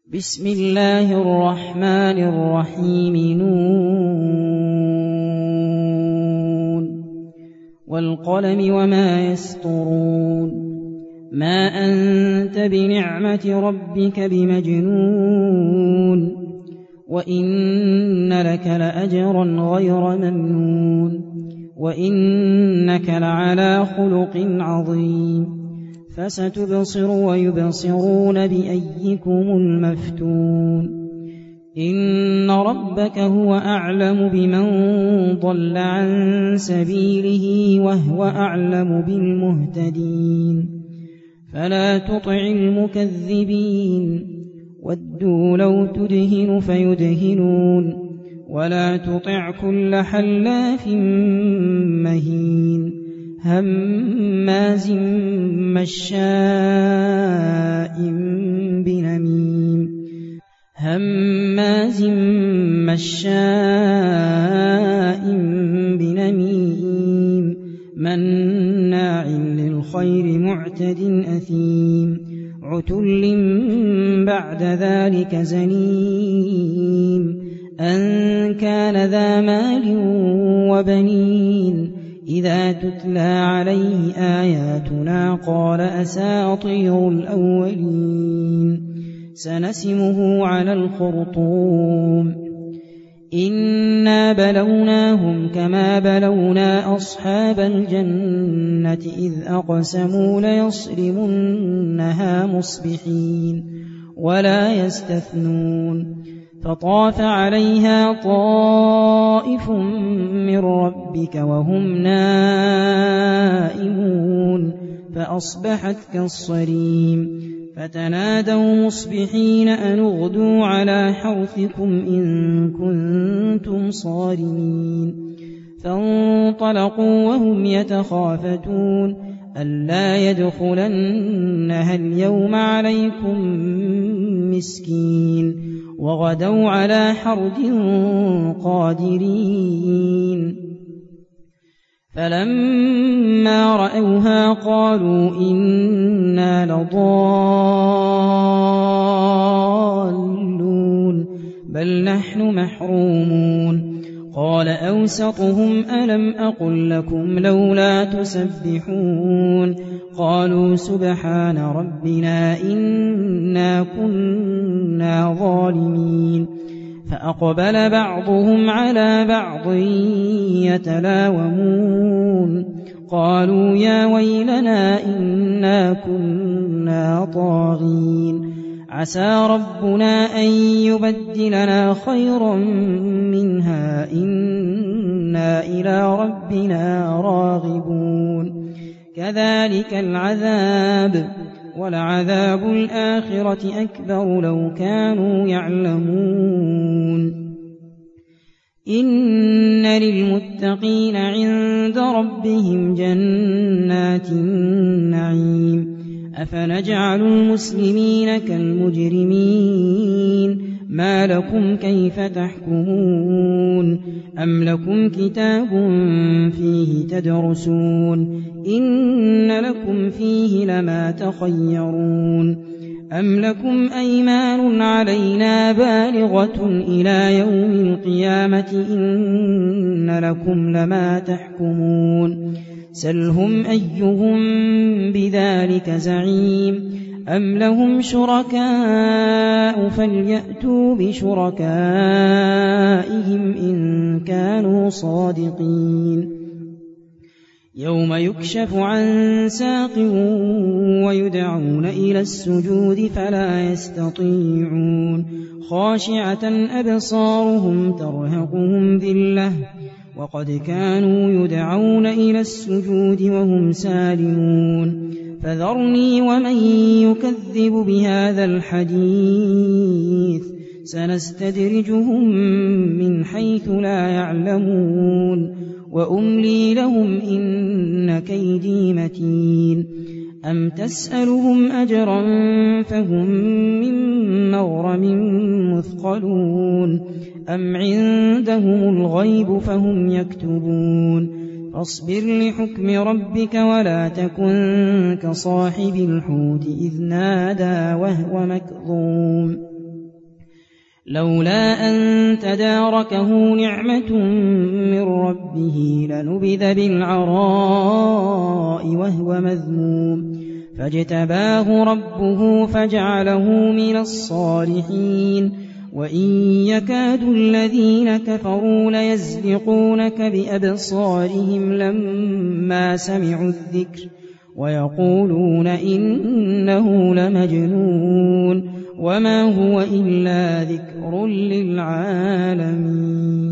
بسم الله الرحمن الرحيم نون والقلم وما يسطرون ما أنت بنعمة ربك بمجنون وإن لك لأجرا غير ممنون وإنك لعلى خلق عظيم فستبصر ويبصرون بأيكم المفتون إن ربك هو أعلم بمن ضل عن سبيله وهو أعلم بالمهتدين فلا تطع المكذبين ودوا لو تدهن فيدهنون ولا تطع كل حلاف مهين هماز مشاء بنميم مناع للخير معتد أثيم عتل بعد ذلك زنيم أن كان ذا مال وبنين إذا تتلى عليه آياتنا قال أساطير الأولين سنسمه على الخرطوم إنا بلوناهم كما بلونا أصحاب الجنة إذ أقسموا ليصرمنها مصبحين ولا يستثنون فطاف عليها طائف من ربك وهم نائمون فأصبحت كالصريم فتنادوا مصبحين أن اغدوا على حرثكم إن كنتم صارمين فانطلقوا وهم يتخافتون ألا يدخلنها اليوم عليكم مسكين وغدوا على حرد قادرين فلما رأوها قالوا إنا لضالون بل نحن محرومون قال أوسطهم ألم أقل لكم لولا تسبحون قالوا سبحان ربنا إنا كنا ظالمين فأقبل بعضهم على بعض يتلاومون قالوا يا ويلنا إنا كنا طاغين عسى ربنا أن يبدلنا خيرا منها إنا إلى ربنا راغبون كذلك العذاب ولعذاب الآخرة أكبر لو كانوا يعلمون إن للمتقين عند ربهم جنات النعيم أفنجعل المسلمين كالمجرمين ما لكم كيف تحكمون أم لكم كتاب فيه تدرسون إن لكم فيه لما تخيرون أم لكم أيمان علينا بالغة إلى يوم القيامة إن لكم لما تحكمون سلهم أيهم بذلك زعيم أم لهم شركاء فليأتوا بشركائهم إن كانوا صادقين يوم يكشف عن ساق ويدعون إلى السجود فلا يستطيعون خاشعة أبصارهم ترهقهم ذلة وقد كانوا يدعون إلى السجود وهم سالمون فذرني ومن يكذب بهذا الحديث سنستدرجهم من حيث لا يعلمون وأملي لهم إن كيدي متين أم تسألهم أجرا فهم من مغرم مثقلون أم عندهم الغيب فهم يكتبون فاصبر لحكم ربك ولا تكن كصاحب الحوت إذ نادى وهو مكظوم لولا أن تداركه نعمة من ربه لنبذ بالعراء وهو مذموم فاجتباه ربه فجعله من الصالحين وإن يكاد الذين كفروا ليزلقونك بأبصارهم لما سمعوا الذكر ويقولون إنه لمجنون وما هو إلا ذكر للعالمين.